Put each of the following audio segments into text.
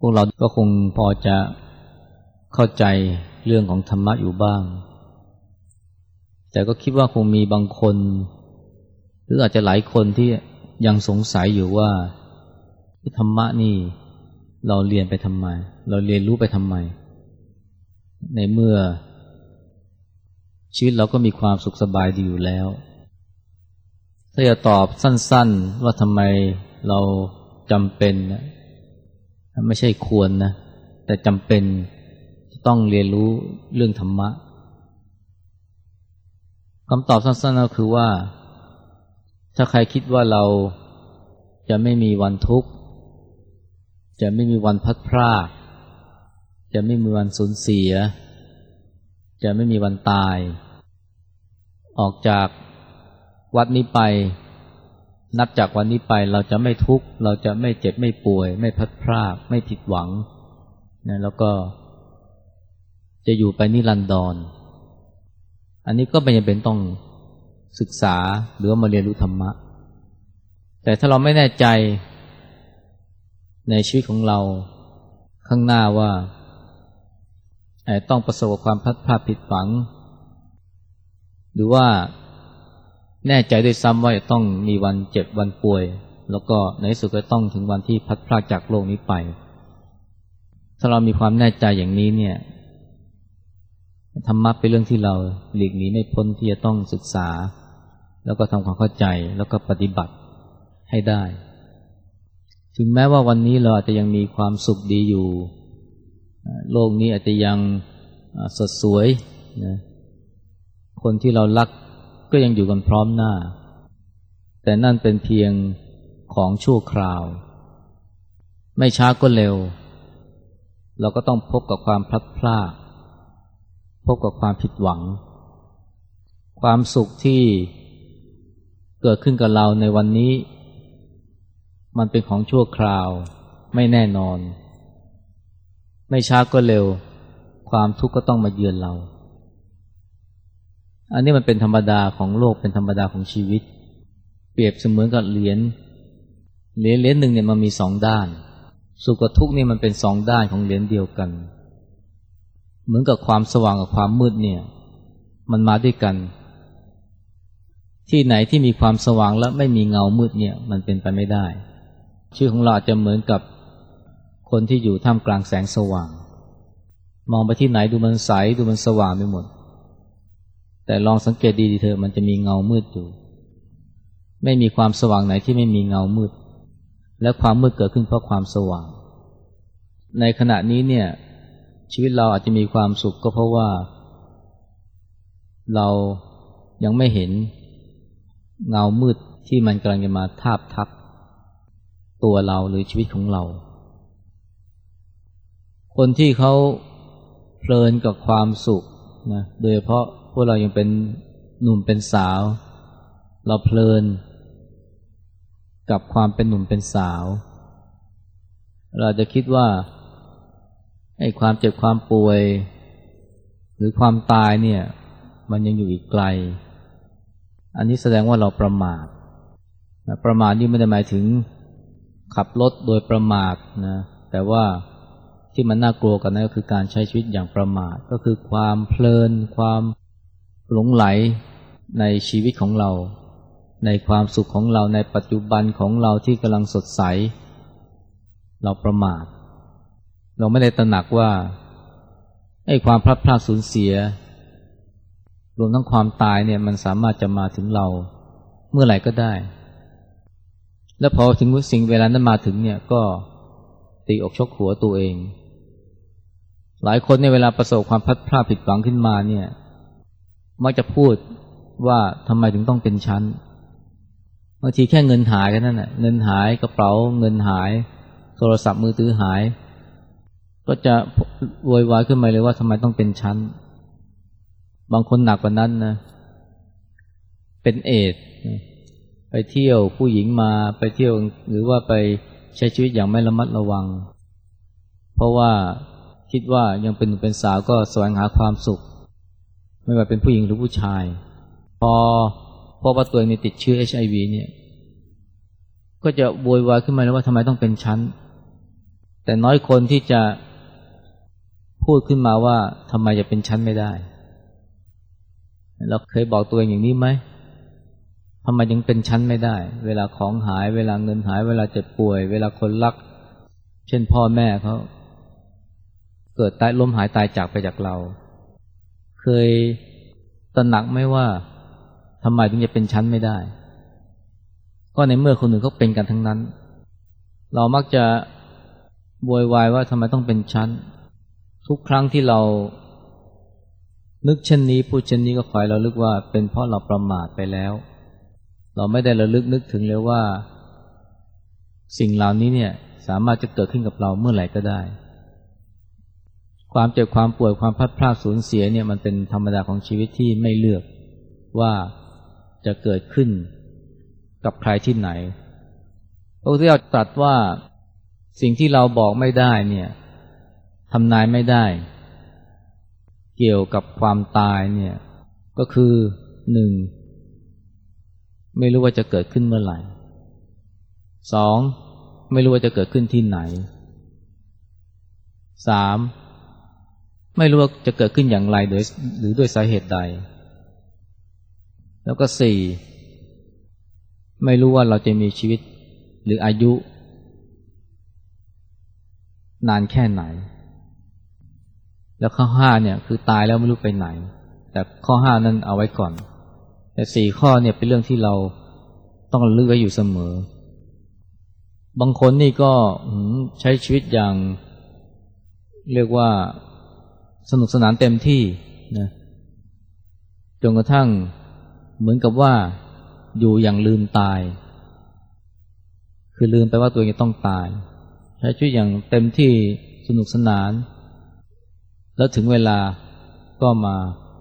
พวกเราก็คงพอจะเข้าใจเรื่องของธรรมะอยู่บ้างแต่ก็คิดว่าคงมีบางคนหรืออาจจะหลายคนที่ยังสงสัยอยู่ว่าธรรมะนี่เราเรียนไปทำไมเราเรียนรู้ไปทำไมในเมื่อชีวิตเราก็มีความสุขสบายดีอยู่แล้วถ้าจะตอบสั้นๆว่าทำไมเราจำเป็นนะไม่ใช่ควรนะแต่จำเป็นต้องเรียนรู้เรื่องธรรมะคำตอบสั้นๆก็คือว่าถ้าใครคิดว่าเราจะไม่มีวันทุกข์จะไม่มีวันพัดพรากจะไม่มีวันสูญเสียจะไม่มีวันตายออกจากวัดนี้ไปนับจากวันนี้ไปเราจะไม่ทุกข์เราจะไม่เจ็บไม่ป่วยไม่พัดพรากไม่ผิดหวังนะแล้วก็จะอยู่ไปนิรันดรอันนี้ก็ไม่จำเป็นต้องศึกษาหรือว่ามาเรียนรู้ธรรมะแต่ถ้าเราไม่แน่ใจในชีวิตของเราข้างหน้าว่าต้องประสบกับความพลัดพรากผิดหวังหรือว่าแน่ใจด้วยซ้ำว่าจะต้องมีวันเจ็บวันป่วยแล้วก็ในที่สุดก็ต้องถึงวันที่พลัดพรากจากโลกนี้ไปถ้าเรามีความแน่ใจอย่างนี้เนี่ยธรรมะเป็นเรื่องที่เราหลีกหนีไม่พ้นที่จะต้องศึกษาแล้วก็ทำความเข้าใจแล้วก็ปฏิบัติให้ได้ถึงแม้ว่าวันนี้เราอาจจะยังมีความสุขดีอยู่โลกนี้อาจจะยังสดสวยนะคนที่เรารักก็ยังอยู่กันพร้อมหน้าแต่นั่นเป็นเพียงของชั่วคราวไม่ช้าก็เร็วเราก็ต้องพบกับความพลัดพรากพบกับความผิดหวังความสุขที่เกิดขึ้นกับเราในวันนี้มันเป็นของชั่วคราวไม่แน่นอนไม่ช้าก็เร็วความทุกข์ก็ต้องมาเยือนเราอันนี้มันเป็นธรรมดาของโลกเป็นธรรมดาของชีวิตเปรียบเสมือนกับเหรียญหนึ่งเนี่ยมันมีสองด้านสุขกับทุกข์นี่มันเป็นสองด้านของเหรียญเดียวกันเหมือนกับความสว่างกับความมืดเนี่ยมันมาด้วยกันที่ไหนที่มีความสว่างและไม่มีเงามืดเนี่ยมันเป็นไปไม่ได้ชีวิตของเราอาจจะเหมือนกับคนที่อยู่ท่ามกลางแสงสว่างมองไปที่ไหนดูมันใสดูมันสว่างไปหมดแต่ลองสังเกตดีๆเถอะมันจะมีเงามืดอยู่ไม่มีความสว่างไหนที่ไม่มีเงามืดและความมืดเกิดขึ้นเพราะความสว่างในขณะนี้เนี่ยชีวิตเราอาจจะมีความสุขก็เพราะว่าเรายังไม่เห็นเงามืดที่มันกำลังจะมาทาบทับตัวเราหรือชีวิตของเราคนที่เขาเพลินกับความสุขนะโดยเฉพาะพวกเรายังเป็นหนุ่มเป็นสาวเราเพลินกับความเป็นหนุ่มเป็นสาวเราจะคิดว่าไอ้ความเจ็บความป่วยหรือความตายเนี่ยมันยังอยู่อีกไกลอันนี้แสดงว่าเราประมาทประมาทนี่ไม่ได้หมายถึงขับรถโดยประมาทนะแต่ว่าที่มันน่ากลัวกันนั่นก็คือการใช้ชีวิตอย่างประมาทก็คือความเพลินความหลงไหลในชีวิตของเราในความสุขของเราในปัจจุบันของเราที่กำลังสดใสเราประมาทเราไม่ได้ตระหนักว่าไอ้ความพลัดพรากสูญเสียรวมทั้งความตายเนี่ยมันสามารถจะมาถึงเราเมื่อไหร่ก็ได้แล้วพอถึงสิ่งเวลานั้นมาถึงเนี่ยก็ตีอกชกหัวตัวเองหลายคนในเวลาประสบความพลัดพรากผิดหวังขึ้นมาเนี่ยมักจะพูดว่าทำไมถึงต้องเป็นฉันบางทีแค่เงินหายแค่นั้นน่ะเงินหายกระเป๋าเงินหายโทรศัพท์มือถือหายก็จะโวยวายขึ้นมาเลยว่าทำไมต้องเป็นฉันบางคนหนักกว่านั้นนะเป็นเอดส์ไปเที่ยวผู้หญิงมาไปเที่ยวหรือว่าไปใช้ชีวิตอย่างไม่ระมัดระวังเพราะว่าคิดว่ายังเป็นหนุ่มเป็นสาวก็แสวงหาความสุขไม่ว่าเป็นผู้หญิงหรือผู้ชายพอว่าตัวเองติดเชื้อ HIV เนี่ยก็จะโวยวายขึ้นมาเลยว่าทำไมต้องเป็นฉันแต่น้อยคนที่จะพูดขึ้นมาว่าทำไมจะเป็นฉันไม่ได้เราเคยบอกตัวเองอย่างนี้ไหมทำไมยังเป็นฉันไม่ได้เวลาของหายเวลาเงินหายเวลาเจ็บป่วยเวลาคนรักเช่นพ่อแม่เขาเกิดตายล้มหายตายจากไปจากเราเคยตระหนักไหมว่าทำไมถึงจะเป็นฉันไม่ได้ก็ในเมื่อคนอื่นเขาเป็นกันทั้งนั้นเรามักจะโวยวายว่าทำไมต้องเป็นฉันทุกครั้งที่เรานึกเช่นนี้พูดเช่นนี้ก็ขอให้เราลึกว่าเป็นเพราะเราประมาทไปแล้วเราไม่ได้ระลึกนึกถึงเลยว่าสิ่งเหล่านี้เนี่ยสามารถจะเกิดขึ้นกับเราเมื่อไหร่ก็ได้ความเจ็บความป่วยความพลัดพรากสูญเสียเนี่ยมันเป็นธรรมดาของชีวิตที่ไม่เลือกว่าจะเกิดขึ้นกับใครที่ไหนพระพุทธเจ้าตรัสว่าสิ่งที่เราบอกไม่ได้เนี่ยทำนายไม่ได้เกี่ยวกับความตายเนี่ยก็คือหนึ่งไม่รู้ว่าจะเกิดขึ้นเมื่อไหร่สองไม่รู้ว่าจะเกิดขึ้นที่ไหนสามไม่รู้ว่าจะเกิดขึ้นอย่างไรหรือด้วยสาเหตุใดแล้วก็สี่ไม่รู้ว่าเราจะมีชีวิตหรืออายุนานแค่ไหนแล้วข้อห้าเนี่ยคือตายแล้วไม่รู้ไปไหนแต่ข้อห้านั้นเอาไว้ก่อนแต่สี่ข้อเนี่ยเป็นเรื่องที่เราต้องระลึกไว้อยู่เสมอบางคนนี่ก็ใช้ชีวิตอย่างเรียกว่าสนุกสนานเต็มที่นะจนกระทั่งเหมือนกับว่าอยู่อย่างลืมตายคือลืมไปว่าตัวเองจะต้องตายใช้ชีวิตอย่างเต็มที่สนุกสนานแล้วถึงเวลาก็มา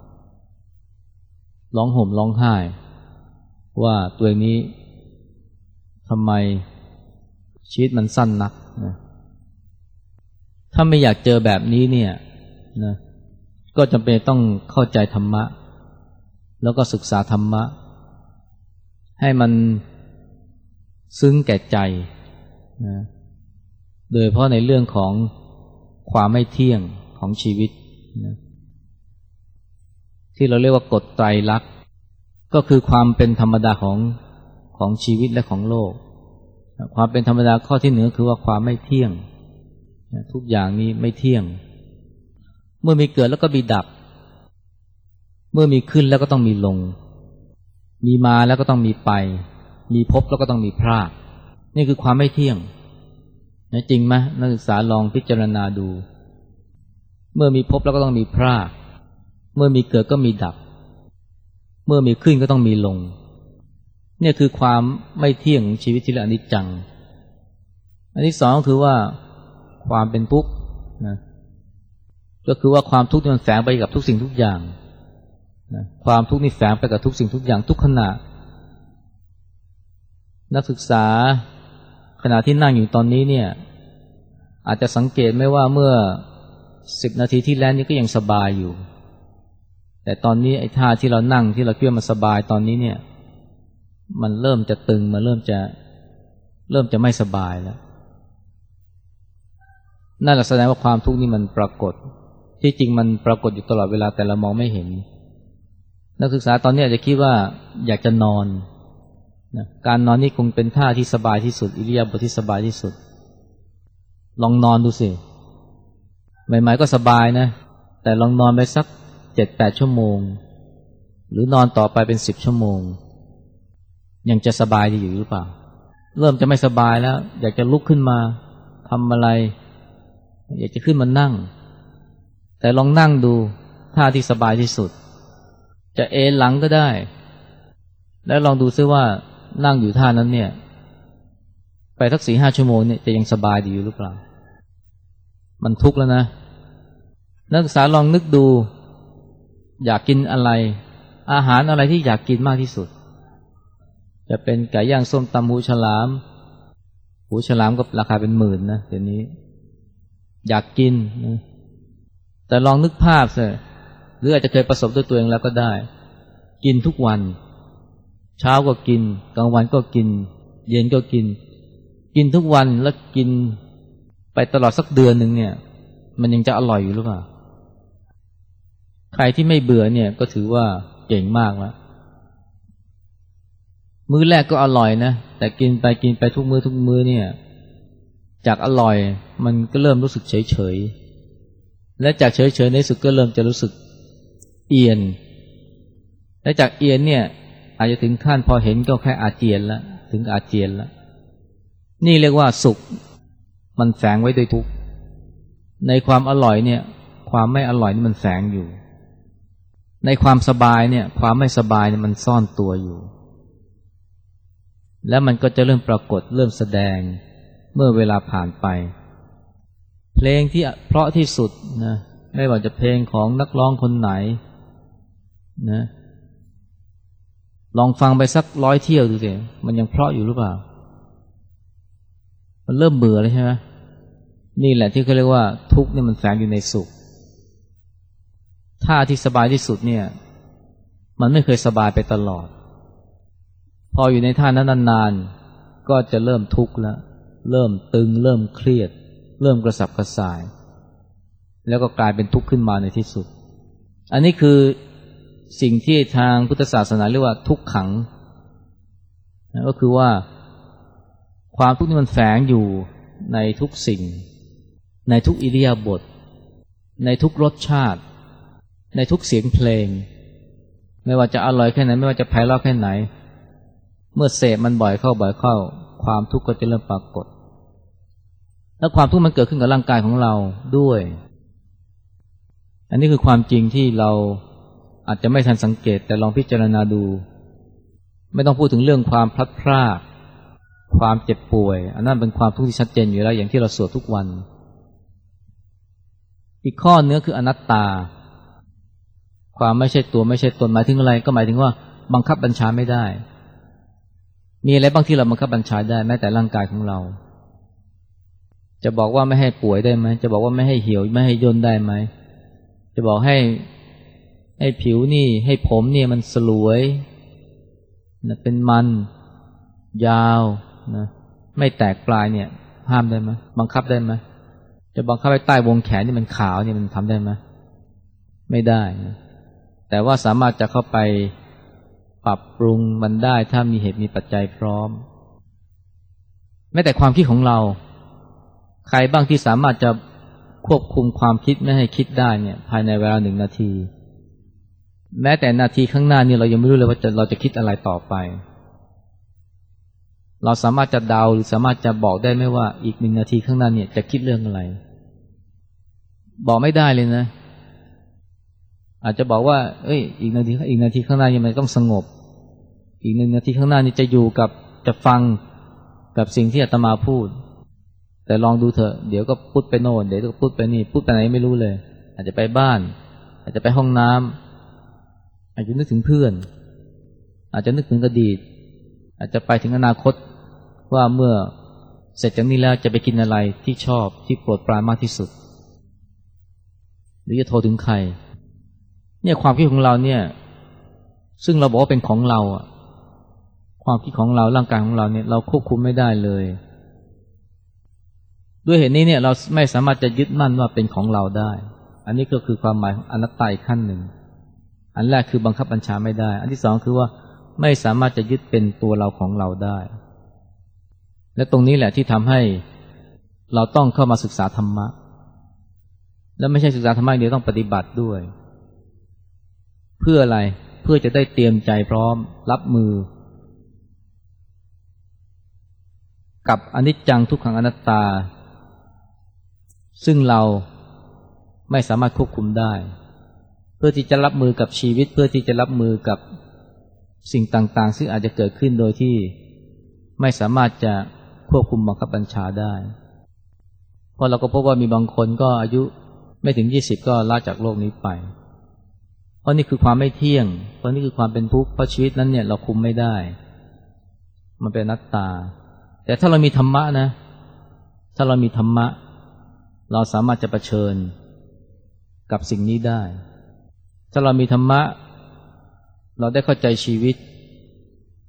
ร้องห่มร้องไห้ว่าตัวเองนี้ทำไมชีวิตมันสั้นนักนะถ้าไม่อยากเจอแบบนี้เนี่ยนะก็จำเป็นต้องเข้าใจธรรมะแล้วก็ศึกษาธรรมะให้มันซึ้งแก่ใจนะโดยเฉพาะในเรื่องของความไม่เที่ยงของชีวิตนะที่เราเรียกว่ากฎไตรลักษณ์ก็คือความเป็นธรรมดาของชีวิตและของโลกความเป็นธรรมดาข้อที่หนึ่งคือว่าความไม่เที่ยงทุกอย่างนี้ไม่เที่ยงเมื่อมีเกิดแล้วก็มีดับเมื่อมีขึ้นแล้วก็ต้องมีลงมีมาแล้วก็ต้องมีไปมีพบแล้วก็ต้องมีพรากนี่คือความไม่เที่ยงนะจริงไหมนักศึกษาลองพิจารณาดูเมื่อมีพบแล้วก็ต้องมีพรากเมื่อมีเกิดก็มีดับเมื่อมีขึ้นก็ต้องมีลงเนี่ยคือความไม่เที่ยงของชีวิตที่เรียกอนิจจังอันที่สองคือว่าความเป็นทุกข์นะก็คือว่าความทุกข์มันแฝงไปกับทุกสิ่งทุกอย่างนะความทุกข์นี่แฝงไปกับทุกสิ่งทุกอย่างทุกขณะนักศึกษาขณะที่นั่งอยู่ตอนนี้เนี่ยอาจจะสังเกตไหมว่าเมื่อ10 นาทีที่แล้วนี่ก็ยังสบายอยู่แต่ตอนนี้ไอ้ท่าที่เรานั่งที่เราคิดว่ามันสบายตอนนี้เนี่ยมันเริ่มจะตึงมันเริ่มจะไม่สบายแล้วนั่นแหละแสดงว่าความทุกข์นี่มันปรากฏที่จริงมันปรากฏอยู่ตลอดเวลาแต่เรามองไม่เห็นนักศึกษาตอนนี้อาจจะคิดว่าอยากจะนอนนะการนอนนี่คงเป็นท่าที่สบายที่สุดอิริยาบถที่สบายที่สุดลองนอนดูสิใหม่ๆก็สบายนะแต่ลองนอนไปสัก 7-8 ชั่วโมงหรือนอนต่อไปเป็น10 ชั่วโมงยังจะสบายดีอยู่หรือเปล่าเริ่มจะไม่สบายแล้วอยากจะลุกขึ้นมาทำอะไรอยากจะขึ้นมานั่งแต่ลองนั่งดูท่าที่สบายที่สุดจะเอนหลังก็ได้แล้วลองดูซิว่านั่งอยู่ท่านั้นเนี่ยไปสัก 4-5 ชั่วโมงเนี่ยจะยังสบายดีอยู่หรือเปล่ามันทุกข์แล้วนะนักศึกษาลองนึกดูอยากกินอะไรอาหารอะไรที่อยากกินมากที่สุดจะเป็นไก่ย่างส้มตำหูฉลามก็ราคาเป็น10,000นะเดี๋ยวนี้อยากกินนะแต่ลองนึกภาพสิหรืออาจจะเคยประสบด้วยตัวเองแล้วก็ได้กินทุกวันเช้าก็กินกลางวันก็กินเย็นก็กินทุกวันแล้วกินไปตลอดสักเดือนนึงเนี่ยมันยังจะอร่อยอยู่หรือเปล่าใครที่ไม่เบื่อเนี่ยก็ถือว่าเก่งมากแล้วมื้อแรกก็อร่อยนะแต่กินไปทุกมื้อเนี่ยจากอร่อยมันก็เริ่มรู้สึกเฉยๆและจากเฉยๆในสุดก็เริ่มจะรู้สึกเอียนและจากเอียนเนี่ยอาจจะถึงขั้นพอเห็นก็แค่อาเจียนแล้วถึงอาเจียนแล้วนี่เรียกว่าสุขมันแฝงไว้ด้วยทุกข์ในความอร่อยเนี่ยความไม่อร่อยนี่มันแฝงอยู่ในความสบายเนี่ยความไม่สบายเนี่ยมันซ่อนตัวอยู่แล้วมันก็จะเริ่มปรากฏเริ่มแสดงเมื่อเวลาผ่านไปเพลงที่เพราะที่สุดนะไม่ว่าจะเพลงของนักร้องคนไหนนะลองฟังไปสัก100 เที่ยวดูสิมันยังเพราะอยู่หรือเปล่ามันเริ่มเบื่อเลยใช่ไหมนี่แหละที่เขาเรียกว่าทุกข์เนี่ยมันแฝงอยู่ในสุขท่าที่สบายที่สุดเนี่ยมันไม่เคยสบายไปตลอดพออยู่ในท่านั้นนานๆก็จะเริ่มทุกข์แล้วเริ่มตึงเริ่มเครียดเริ่มกระสับกระส่ายแล้วก็กลายเป็นทุกข์ขึ้นมาในที่สุดอันนี้คือสิ่งที่ทางพุทธศาสนาเรียกว่าทุกขังก็คือว่าความทุกข์นี้มันแฝงอยู่ในทุกสิ่งในทุกอิริยาบถในทุกรสชาติในทุกเสียงเพลงไม่ว่าจะอร่อยแค่ไหนไม่ว่าจะไพเราะแค่ไหนเมื่อเสพมันบ่อยเข้าความทุกข์ก็จะเริ่มปรากฏแล้วความทุกข์มันเกิดขึ้นกับร่างกายของเราด้วยอันนี้คือความจริงที่เราอาจจะไม่ทันสังเกตแต่ลองพิจารณาดูไม่ต้องพูดถึงเรื่องความพลัดพรากความเจ็บป่วยอันนั้นเป็นความทุกข์ที่ชัดเจนอยู่แล้วอย่างที่เราสวดทุกวันอีกข้อเนื้อคืออนัตตาความไม่ใช่ตัวไม่ใช่ตนหมายถึงอะไรก็หมายถึงว่าบังคับบัญชาไม่ได้มีอะไรบางที่เราบังคับบัญชาได้แม้แต่ร่างกายของเราจะบอกว่าไม่ให้ป่วยได้ไหมจะบอกว่าไม่ให้เหี่ยวไม่ให้ย่นได้ไหมจะบอกให้ผิวนี่ให้ผมเนี่ยมันสลวยนะเป็นมันยาวนะไม่แตกปลายเนี่ยห้ามได้ไหมบังคับได้ไหมจะบังคับให้ใต้วงแขนนี่มันขาวเนี่ยมันทำได้ไหมไม่ได้นะแต่ว่าสามารถจะเข้าไปปรับปรุงมันได้ถ้ามีเหตุมีปัจจัยพร้อมแม้แต่ความคิดของเราใครบ้างที่สามารถจะควบคุมความคิดไม่ให้คิดได้เนี่ยภายในเวลา1 นาทีแม้แต่นาทีข้างหน้านี่เรายังไม่รู้เลยว่าเราจะคิดอะไรต่อไปเราสามารถจะเดาหรือสามารถจะบอกได้ไหมว่าอีก1 นาทีข้างหน้าเนี่ยจะคิดเรื่องอะไรบอกไม่ได้เลยนะอาจจะบอกว่าอีกนาทีข้างหน้ายังไม่ต้องสงบอีก1 นาทีข้างหน้านี่จะอยู่กับจะฟังกับสิ่งที่อาตมาพูดแต่ลองดูเถอะเดี๋ยวก็พุทไปโน่นเดี๋ยวก็พุทไปนี่พุทไปไหนไม่รู้เลยอาจจะไปบ้านอาจจะไปห้องน้ำอาจจะนึกถึงเพื่อนอาจจะนึกถึงอดีตอาจจะไปถึงอนาคตว่าเมื่อเสร็จจากนี้แล้วจะไปกินอะไรที่ชอบที่โปรดปรานมากที่สุดหรือจะโทรถึงใครเนี่ยความคิดของเราเนี่ยซึ่งเราบอกว่าเป็นของเราอ่ะความคิดของเราร่างกายของเราเนี่ยเราควบคุมไม่ได้เลยด้วยเหตุนี้เนี่ยเราไม่สามารถจะยึดมั่นว่าเป็นของเราได้อันนี้ก็คือความหมายของอนัตตาอีกขั้นหนึ่งอันแรกคือบังคับบัญชาไม่ได้อันที่สองคือว่าไม่สามารถจะยึดเป็นตัวเราของเราได้และตรงนี้แหละที่ทำให้เราต้องเข้ามาศึกษาธรรมะและไม่ใช่ศึกษาธรรมะเดียวต้องปฏิบัติด้วยเพื่ออะไรเพื่อจะได้เตรียมใจพร้อมรับมือกับอนิจจังทุกขังอนัตตาซึ่งเราไม่สามารถควบคุมได้เพื่อที่จะรับมือกับชีวิตเพื่อที่จะรับมือกับสิ่งต่างๆซึ่งอาจจะเกิดขึ้นโดยที่ไม่สามารถจะควบคุมบังคับบัญชาได้เพราะเราก็พบว่ามีบางคนก็อายุไม่ถึง20ก็ลาจากโลกนี้ไปเพราะนี่คือความไม่เที่ยงเพราะนี่คือความเป็นทุกข์เพราะชีวิตนั้นเนี่ยเราคุมไม่ได้มันเป็นอนัตตาแต่ถ้าเรามีธรรมะนะถ้าเรามีธรรมะเราสามารถจะเผชิญกับสิ่งนี้ได้ถ้าเรามีธรรมะเราได้เข้าใจชีวิต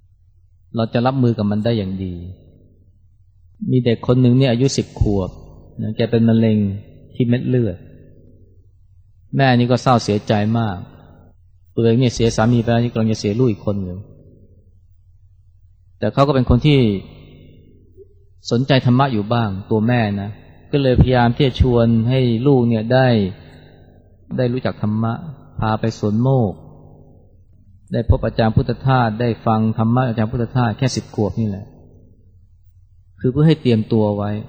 เราจะรับมือกับมันได้อย่างดีมีเด็กคนหนึ่งเนี่ยอายุ10 ขวบแกเป็นมะเร็งที่เม็ดเลือดแม่นี่ก็เศร้าเสียใจมากตัวเองเนี่ยเสียสามีไปแล้วนี่กำลังจะเสียลูกอีกคนหนึ่งแต่เขาก็เป็นคนที่สนใจธรรมะอยู่บ้างตัวแม่นะก็เลยพยายามที่จะชวนให้ลูกเนี่ยได้รู้จักธรรมะพาไปสวนโมกข์ได้พบอาจารย์พุทธทาสได้ฟังธรรมะอาจารย์พุทธทาสแค่10 ขวบนี่แหละคือเพื่อให้เตรียมตัวไว้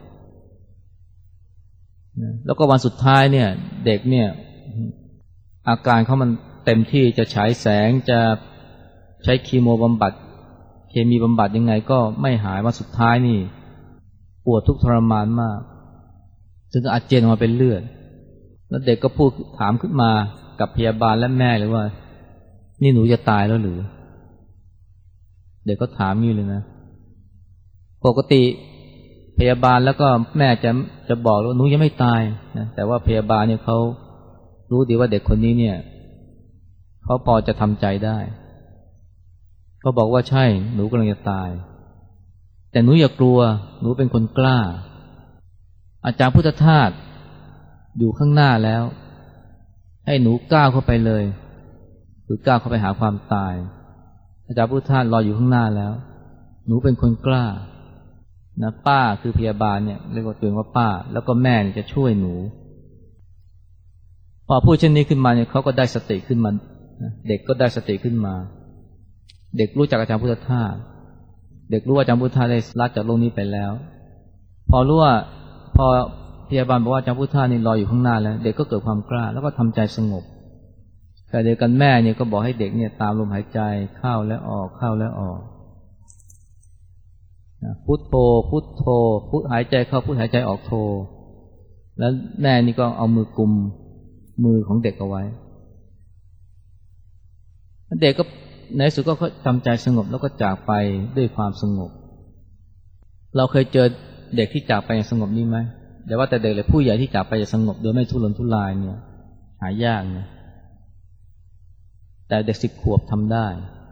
แล้วก็วันสุดท้ายเนี่ยเด็กเนี่ยอาการเขามันเต็มที่จะฉายแสงจะใช้คีโมบำบัดเคมีบำบัดยังไงก็ไม่หายวันสุดท้ายนี่ปวดทุกข์ทรมานมากจนอาเจียนออกมาเป็นเลือดแล้วเด็กก็พูดถามขึ้นมากับพยาบาลและแม่เลยว่านี่หนูจะตายแล้วหรือเด็กก็ถามนี่เลยนะปกติพยาบาลแล้วก็แม่จะบอกว่าหนูยังไม่ตายนะแต่ว่าพยาบาลเนี่ยเขารู้ดีว่าเด็กคนนี้เนี่ยเขาพอจะทำใจได้เขาบอกว่าใช่หนูกำลังจะตายแต่หนูอย่ากลัวหนูเป็นคนกล้าอาจารย์พุทธทาสอยู่ข้างหน้าแล้วให้หนูก้าวเข้าไปเลยหรือก้าวเข้าไปหาความตายอาจารย์พุทธทาสรออยู่ข้างหน้าแล้วหนูเป็นคนกล้านะป้าคือพยาบาลเนี่ยเรียกว่าตัวเองว่าป้าแล้วก็แม่จะช่วยหนูพอพูดเช่นนี้ขึ้นมาเนี่ยเขาก็ได้สติขึ้นมาเด็กก็ได้สติขึ้นมาเด็กรู้จักอาจารย์พุทธทาสเด็กรู้ว่าอาจารย์พุทธทาสได้ละจากโลกนี้ไปแล้วพอรู้ว่าพอพยาบาลบอกว่าอาจารย์พุทธทาสนี่รออยู่ข้างหน้าแล้วเด็กก็เกิดความกล้าแล้วก็ทำใจสงบแต่เดียวกันแม่เนี่ยก็บอกให้เด็กเนี่ยตามลมหายใจเข้าและออกเข้าและออกพุทโธพุทโธพุทหายใจเข้าพุทหายใจออกโธแล้วแม่นี่ก็เอามือกุมมือของเด็กเอาไว้เด็กก็ในสุดก็ทำใจสงบแล้วก็จากไปด้วยความสงบเราเคยเจอเด็กที่จากไปอย่างสงบนี่ไหมแต่ว่าแต่เด็กเลยผู้ใหญ่ที่จากไปอย่างสงบโดยไม่ทุรนทุรายเนี่ยหายากนะแต่เด็ก10 ขวบทำได้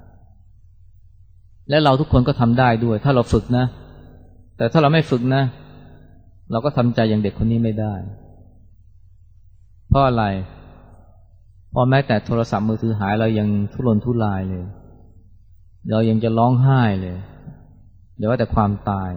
และเราทุกคนก็ทำได้ด้วยถ้าเราฝึกนะแต่ถ้าเราไม่ฝึกนะเราก็ทำใจอย่างเด็กคนนี้ไม่ได้เพราะอะไรพอแม้แต่โทรศัพท์มือถือหายเรายังทุรนทุรายเลยเรายังจะร้องไห้เลยเดี๋ยวว่าแต่ความตาย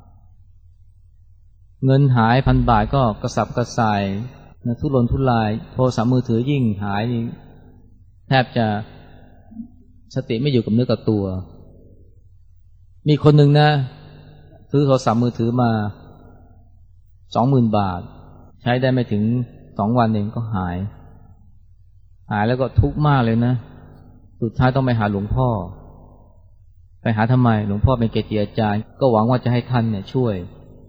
เงินหาย1,000 บาทก็กระสับกระส่ายนะทุรนทุรายโทรศัพท์มือถือยิ่งหายแทบจะสติไม่อยู่กับเนื้อกับตัวมีคนหนึ่งนะซื้อโทรศัพท์มือถือมา 20,000 บาทใช้ได้ไม่ถึง2 วันเองก็หายแล้วก็ทุกข์มากเลยนะสุดท้ายต้องไปหาหลวงพ่อไปหาทำไมหลวงพ่อเป็นเกจิอาจารย์ก็หวังว่าจะให้ท่านเนี่ยช่วย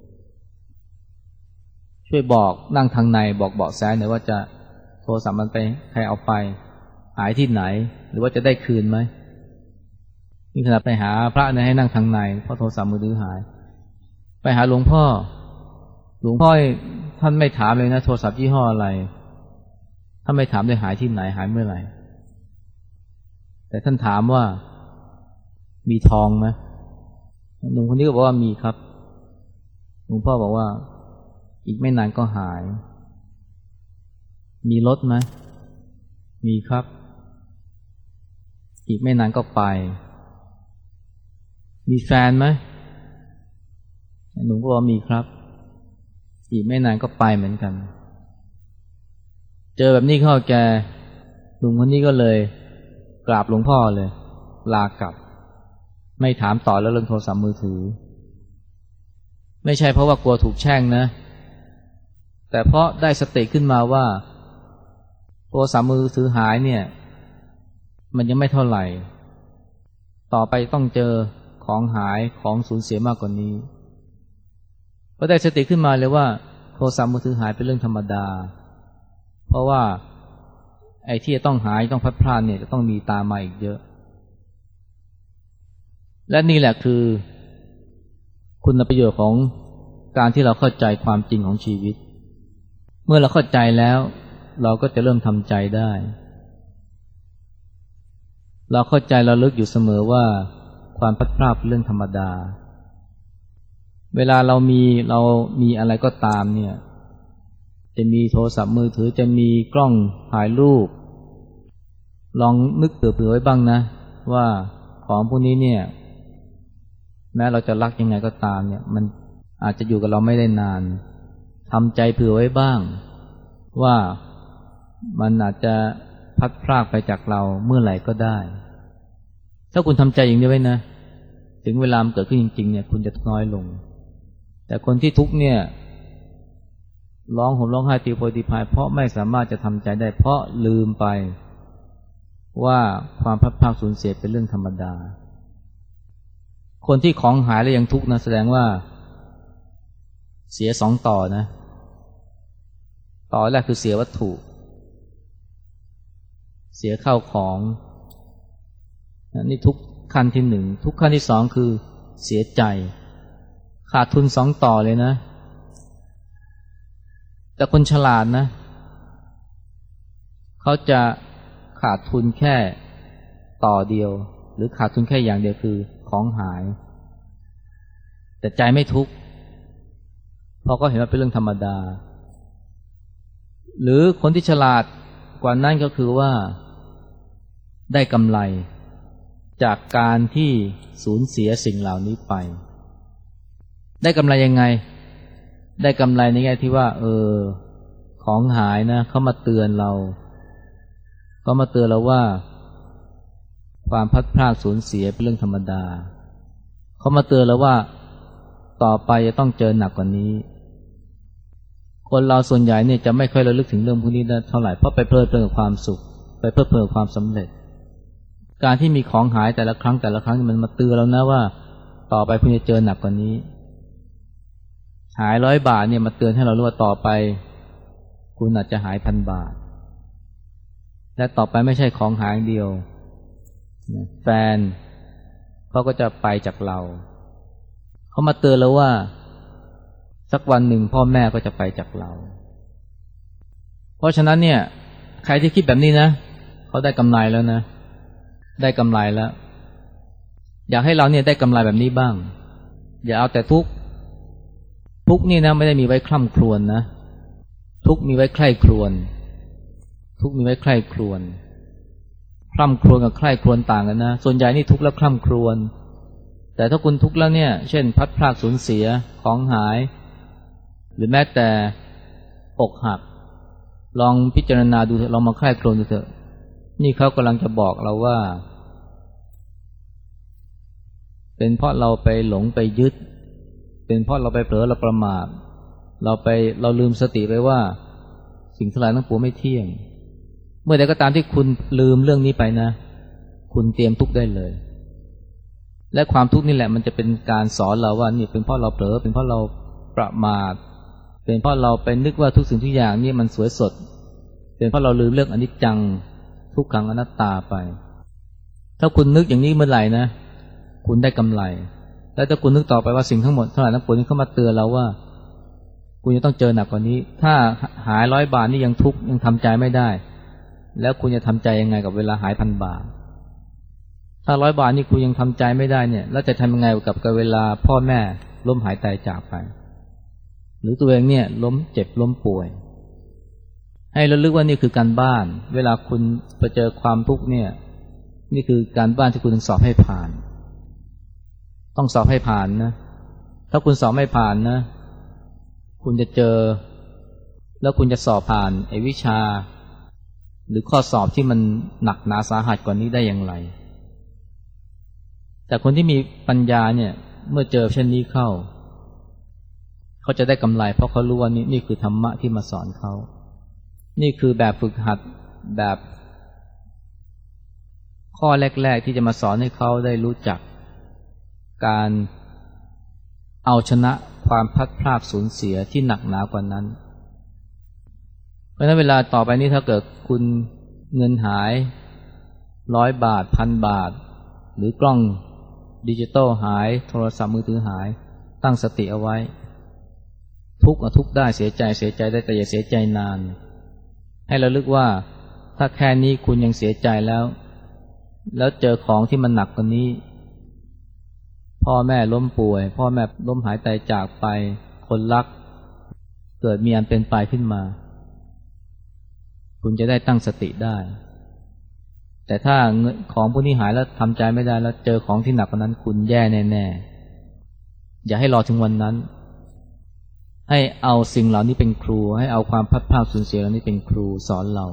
บอกนั่งทางในบอกเบาะแสหน่อยว่าจะโทรศัพท์มันไปใครเอาไปหายที่ไหนหรือว่าจะได้คืนไหมนี่ขนาดไปหาพระเนี่ยให้นั่งทางในเพราะโทรศัพท์มือถือหายไปหาหลวงพ่อท่านไม่ถามเลยนะโทรศัพท์ยี่ห้ออะไรท่านไม่ถามได้หายที่ไหนหายเมื่อไหร่แต่ท่านถามว่ามีทองไหมหนุ่มคนนี้ก็บอกว่ามีครับหลวงพ่อบอกว่าอีกไม่นานก็หายมีรถไหมมีครับอีกไม่นานก็ไปมีแฟนไหมหนุ่มก็บอกมีครับอีกไม่นานก็ไปเหมือนกันเจอแบบนี้เข้าแกหนุ่มคนนี้ก็เลยกราบหลวงพ่อเลยลากลับไม่ถามต่อแล้วเรื่องโทรศัพท์มือถือไม่ใช่เพราะว่ากลัวถูกแช่งนะแต่เพราะได้สติขึ้นมาว่าโทรศัพท์มือถือหายเนี่ยมันยังไม่เท่าไหร่ต่อไปต้องเจอของหายของสูญเสียมากกว่านี้ก็ได้สติขึ้นมาเลยว่าโทรศัพท์มือถือหายเป็นเรื่องธรรมดาเพราะว่าไอ้ที่จะต้องหายต้องพลัดพรากเนี่ยจะต้องมีตามมาอีกเยอะและนี่แหละคือคุณประโยชน์ของการที่เราเข้าใจความจริงของชีวิตเมื่อเราเข้าใจแล้วเราก็จะเริ่มทำใจได้เราเข้าใจเราลึกอยู่เสมอว่าความพลัดพรากเป็นเรื่องธรรมดาเวลาเรามีอะไรก็ตามเนี่ยจะมีโทรศัพท์มือถือจะมีกล้องถ่ายรูปลองนึกเผื่อๆไว้บ้างนะว่าของพวกนี้เนี่ยแม้เราจะรักยังไงก็ตามเนี่ยมันอาจจะอยู่กับเราไม่ได้นานทำใจเผื่อไว้บ้างว่ามันอาจจะพัดพรากไปจากเราเมื่อไหร่ก็ได้ถ้าคุณทำใจอย่างนี้ไว้นะถึงเวลามันเกิดขึ้นจริงๆเนี่ยคุณจะทุกข์น้อยลงแต่คนที่ทุกข์เนี่ยร้องห่มร้องไห้ตีโพยตีพายเพราะไม่สามารถจะทำใจได้เพราะลืมไปว่าความพัดพรากสูญเสียเป็นเรื่องธรรมดาคนที่ของหายแล้วยังทุกข์นะแสดงว่าเสียสองต่อนะต่อแรกคือเสียวัตถุเสียข้าวของนี่ทุกขั้นที่หนึ่งทุกขั้นที่สองคือเสียใจขาดทุนสองต่อเลยนะแต่คนฉลาดนะเขาจะขาดทุนแค่ต่อเดียวหรือขาดทุนแค่อย่างเดียวคือของหายแต่ใจไม่ทุกข์เพราะก็เห็นว่าเป็นเรื่องธรรมดาหรือคนที่ฉลาดกว่านั้นก็คือว่าได้กำไรจากการที่สูญเสียสิ่งเหล่านี้ไปได้กำไรยังไงได้กำไรในแง่ที่ว่าของหายนะเขามาเตือนเราว่าความพัดพรากสูญเสียเป็นเรื่องธรรมดาเขามาเตือนเราว่าต่อไปจะต้องเจอหนักกว่านี้คนเราส่วนใหญ่เนี่ยจะไม่ค่อยระลึกถึงเรื่องพวกนี้เท่าไหร่เพราะไปเพลิดเพลินกับความสุขไปเพลิดเพลินกับความสำเร็จการที่มีของหายแต่ละครั้งมันมาเตือนเรานะว่าต่อไปคุณจะเจอหนักกว่านี้หาย100 บาทเนี่ยมาเตือนให้เรารู้ว่าต่อไปคุณอาจจะหาย1,000 บาทและต่อไปไม่ใช่ของหายเดียวแฟนเขาก็จะไปจากเราเขามาเตือนเราว่าสักวันหนึ่งพ่อแม่ก็จะไปจากเราเพราะฉะนั้นเนี่ยใครที่คิดแบบนี้นะเขาได้กำไรแล้วนะได้กำไรแล้วอยากให้เราเนี่ยได้กำไรแบบนี้บ้างอย่าเอาแต่ทุกข์นี่นะไม่ได้มีไว้คร่ำครวญนะทุกข์มีไว้ใคร่ครวญทุกข์มีไว้ใคร่ครวญคร่ำครวญกับใคร่ครวญต่างกันนะส่วนใหญ่นี่ทุกข์แล้วคร่ำครวญแต่ถ้าคุณทุกข์แล้วเนี่ยเช่นพัดพรากสูญเสียของหายหรือแม้แต่อกหักลองพิจารณาดูลองมาใคร่ครวญดูเถอะนี่เขากำลังจะบอกเราว่าเป็นเพราะเราไปหลงไปยึดเป็นเพราะเราไปเผลอเราประมาทเราลืมสติไปว่าสิ่งทั้งหลายทั้งปวงไม่เที่ยงเมื่อใดก็ตามที่คุณลืมเรื่องนี้ไปนะคุณเตรียมทุกข์ได้เลยและความทุกข์นี่แหละมันจะเป็นการสอนเราว่านี่เป็นเพราะเราเผลอเป็นเพราะเราประมาทเป็นเพราะเราไปนึกว่าทุกสิ่งทุกอย่างนี่มันสวยสดเป็นเพราะเราลืมเรื่องอนิจจังทุกขังอนัตตาไปถ้าคุณนึกอย่างนี้เมื่อไหร่นะคุณได้กำไรแล้วถ้าคุณนึกต่อไปว่าสิ่งทั้งหมดทั้งหลายทั้งปวงนี้เข้ามาเตือนเราว่าคุณจะต้องเจอหนักกว่านี้ถ้าหาย100 บาทนี่ยังทุกข์ยังทำใจไม่ได้แล้วคุณจะทำใจยังไงกับเวลาหาย1,000 บาทถ้า100 บาทนี่คุณยังทำใจไม่ได้เนี่ยแล้วจะทำยังไงกับเวลาพ่อแม่ล้มหายตายจากไปหรือตัวเองเนี่ยล้มเจ็บล้มป่วยให้ระลึกว่านี่คือการบ้านเวลาคุณไปเจอความทุกข์เนี่ยนี่คือการบ้านที่คุณต้องสอบให้ผ่านต้องสอบให้ผ่านนะถ้าคุณสอบไม่ผ่านนะคุณจะเจอแล้วคุณจะสอบผ่านไอ้วิชาหรือข้อสอบที่มันหนักหนาสาหัสกว่านี้ได้อย่างไรแต่คนที่มีปัญญาเนี่ยเมื่อเจอเช่นนี้เข้าเขาจะได้กำไรเพราะเขารู้ว่านี่คือธรรมะที่มาสอนเขานี่คือแบบฝึกหัดแบบข้อแรกๆที่จะมาสอนให้เขาได้รู้จักการเอาชนะความพัดพรากสูญเสียที่หนักหนากว่านั้นเพราะฉะนั้นเวลาต่อไปนี้ถ้าเกิดคุณเงินหาย100 บาท1,000 บาทหรือกล้องดิจิตอลหายโทรศัพท์มือถือหายตั้งสติเอาไว้ทุกข์ได้เสียใจได้แต่อย่าเสียใจนานให้ระลึกว่าถ้าแค่นี้คุณยังเสียใจแล้วเจอของที่มันหนักกว่านี้พ่อแม่ล้มป่วยพ่อแม่ล้มหายตายจากไปคนรักเกิดมีอันเป็นไปขึ้นมาคุณจะได้ตั้งสติได้แต่ถ้าของพวกนี้หายแล้วทำใจไม่ได้แล้วเจอของที่หนักกว่านั้นคุณแย่แน่ๆอย่าให้รอถึงวันนั้นให้เอาสิ่งเหล่านี้เป็นครูให้เอาความพัดพลาดสูญเสียเหล่านี้เป็นครูสอนเรา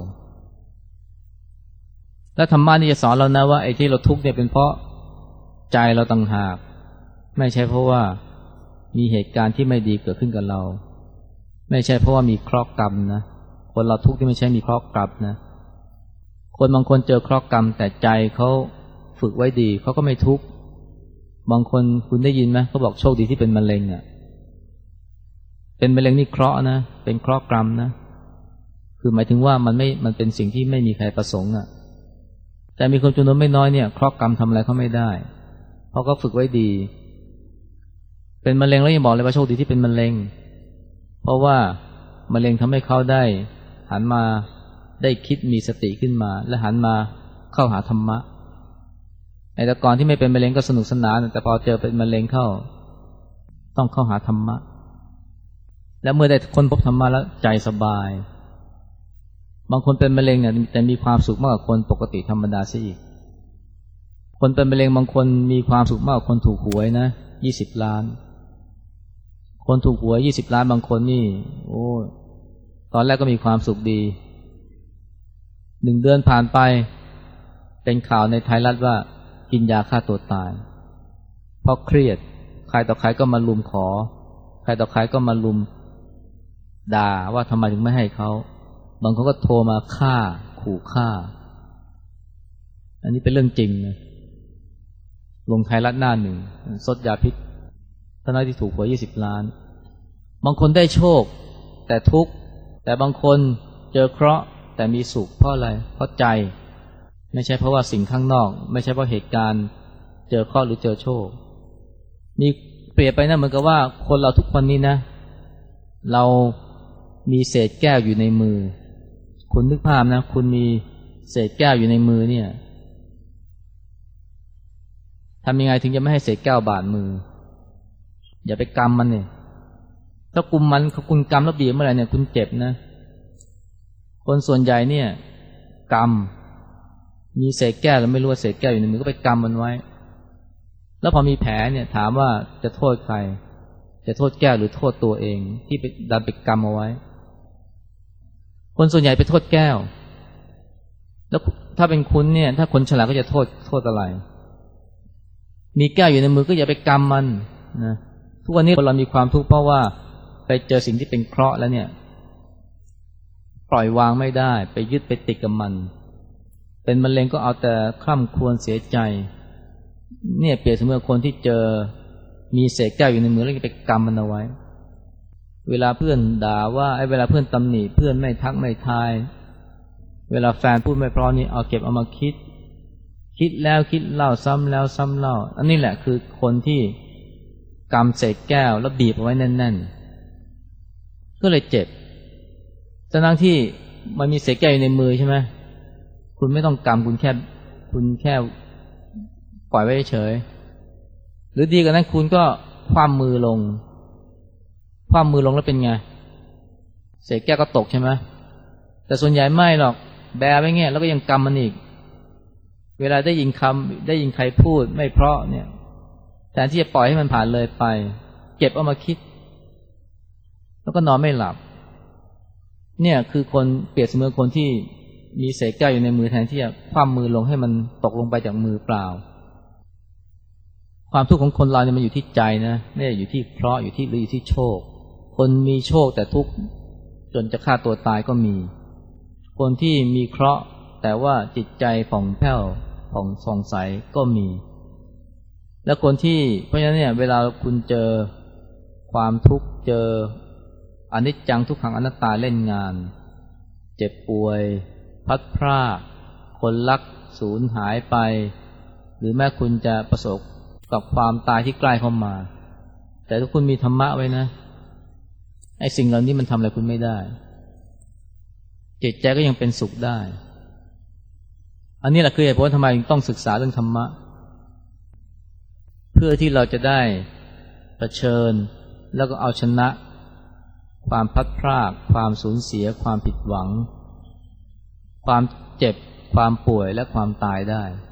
และธรรมะนี่จะสอนเรานะว่าไอ้ที่เราทุกข์เนี่ยเป็นเพราะใจเราต่างหากไม่ใช่เพราะว่ามีเหตุการณ์ที่ไม่ดีเกิดขึ้นกับเราไม่ใช่เพราะว่ามีเคราะห์กรรมนะคนเราทุกข์ที่ไม่ใช่มีเคราะห์กรรมนะคนบางคนเจอเคราะห์กรรมแต่ใจเขาฝึกไว้ดีเขาก็ไม่ทุกข์บางคนคุณได้ยินไหมเขาบอกโชคดีที่เป็นมะเร็งอ่ะเป็นมะเร็งนี่เคราะห์นะเป็นเคราะห์กรรมนะคือหมายถึงว่ามันเป็นสิ่งที่ไม่มีใครประสงค์อ่ะแต่มีคนจำนวนไม่น้อยเนี่ยเคราะห์กรรมทำอะไรเขาไม่ได้เพราะเขาฝึกไว้ดีเป็นมะเร็งแล้วยังบอกเลยว่าโชคดีที่เป็นมะเร็งเพราะว่ามะเร็งทำให้เขาได้หันมาได้คิดมีสติขึ้นมาและหันมาเข้าหาธรรมะไอ้แต่ก่อนที่ไม่เป็นมะเร็งก็สนุกสนานแต่พอเจอเป็นมะเร็งเข้าต้องเข้าหาธรรมะแล้วเมื่อได้ค้นพบธรรมะแล้วใจสบายบางคนเป็นมะเร็งเนี่ยแต่มีความสุขมากกว่าคนปกติธรรมดาซะอีกคนเป็นมะเร็งบางคนมีความสุขมากกว่าคนถูกหวยนะ20 ล้านคนถูกหวย20 ล้านบางคนนี่โอ้ตอนแรกก็มีความสุขดี1 เดือนผ่านไปเป็นข่าวในไทยรัฐว่ากินยาฆ่าตัวตายเพราะเครียดใครต่อใครก็มาลุมขอใครต่อใครก็มาลุมด่าว่าทำไมถึงไม่ให้เขาบางคนก็โทรมาฆ่าขู่ฆ่าอันนี้เป็นเรื่องจริงนะลงไทยรัฐหน้าหนึ่งซดยาพิษทั้งที่ถูกหวย20 ล้านบางคนได้โชคแต่ทุกข์แต่บางคนเจอเคราะห์แต่มีสุขเพราะอะไรเพราะใจไม่ใช่เพราะว่าสิ่งข้างนอกไม่ใช่เพราะเหตุการณ์เจอเคราะห์หรือเจอโชคมีเปรียบไปนะเหมือนกับว่าคนเราทุกคนนี้นะเรามีเศษแก้วอยู่ในมือคุณนึกภาพนะคุณมีเศษแก้วอยู่ในมือเนี่ยทำยังไงถึงจะไม่ให้เศษแก้วบาดมืออย่าไปกำมันเนี่ยถ้ากุมมันคุณกำแล้วบีบเมื่อไหร่เนี่ยคุณเจ็บนะคนส่วนใหญ่เนี่ยกำมีเศษแก้วแล้วไม่รู้ว่าเศษแก้วอยู่ในมือก็ไปกำมันไว้แล้วพอมีแผลเนี่ยถามว่าจะโทษใครจะโทษแก้วหรือโทษตัวเองที่ไปดันไปกำเอาไว้คนส่วนใหญ่ไปโทษแก้วแล้วถ้าเป็นคุณเนี่ยถ้าคนฉลาดก็จะโทษอะไรมีแก้วอยู่ในมือก็อย่าไปกำมันนะทุกวันนี้คนเรามีความทุกข์เพราะว่าไปเจอสิ่งที่เป็นเคราะห์แล้วเนี่ยปล่อยวางไม่ได้ไปยึดไปติดกับมันเป็นมะเร็งก็เอาแต่คร่ำครวญเสียใจเนี่ยเปรียบเสมือนคนที่เจอมีเศษแก้วอยู่ในมือแล้วก็ไปกำมันเอาไว้เวลาเพื่อนด่าว่าเวลาเพื่อนตำหนิเพื่อนไม่ทักไม่ทายเวลาแฟนพูดไม่เพราะนี่เอาเก็บเอามาคิดแล้วคิดเล่าซ้ำแล้วซ้ำเล่าอันนี้แหละคือคนที่กำเศษแก้วแล้วบีบเอาไว้แน่นๆก็เลยเจ็บทั้งที่มันมีเศษแก้วอยู่ในมือใช่ไหมคุณไม่ต้องกำคุณแค่ปล่อยไว้เฉยหรือดีกว่านั้นคุณก็คว่ำมือลงแล้วเป็นไงเศษแก้วก็ตกใช่ไหมแต่ส่วนใหญ่ไม่หรอกแบไว้เงี้ยแล้วก็ยังกำมันอีกเวลาได้ยินใครพูดไม่เพราะเนี่ยแทนที่จะปล่อยให้มันผ่านเลยไปเก็บเอามาคิดแล้วก็นอนไม่หลับเนี่ยคือคนเปรียบเสมือนคนที่มีเศษแก้วอยู่ในมือแทนที่จะคว่ำมือลงให้มันตกลงไปจากมือเปล่าความทุกข์ของคนเราเนี่ยมันอยู่ที่ใจนะไม่ได้อยู่ที่เคราะห์อยู่ที่โชคคนมีโชคแต่ทุกข์จนจะฆ่าตัวตายก็มีคนที่มีเคราะห์แต่ว่าจิตใจผ่องแผ้วผ่องส่องใสก็มีแล้วคนที่เพราะฉะนั้นเนี่ยเวลาคุณเจอความทุกข์เจออนิจจังทุกขังอนัตตาเล่นงานเจ็บป่วยพัดพรากคนรักสูญหายไปหรือแม้คุณจะประสบกับความตายที่ใกล้เข้ามาแต่ถ้าคุณมีธรรมะไว้นะไอ้สิ่งเหล่านี้มันทำอะไรคุณไม่ได้จิตใจก็ยังเป็นสุขได้อันนี้แหละคือเหตุผลทำไมต้องศึกษาเรื่องธรรมะพื่อที่เราจะได้เผชิญแล้วก็เอาชนะความพลัดพรากความสูญเสียความผิดหวังความเจ็บความป่วยและความตายได้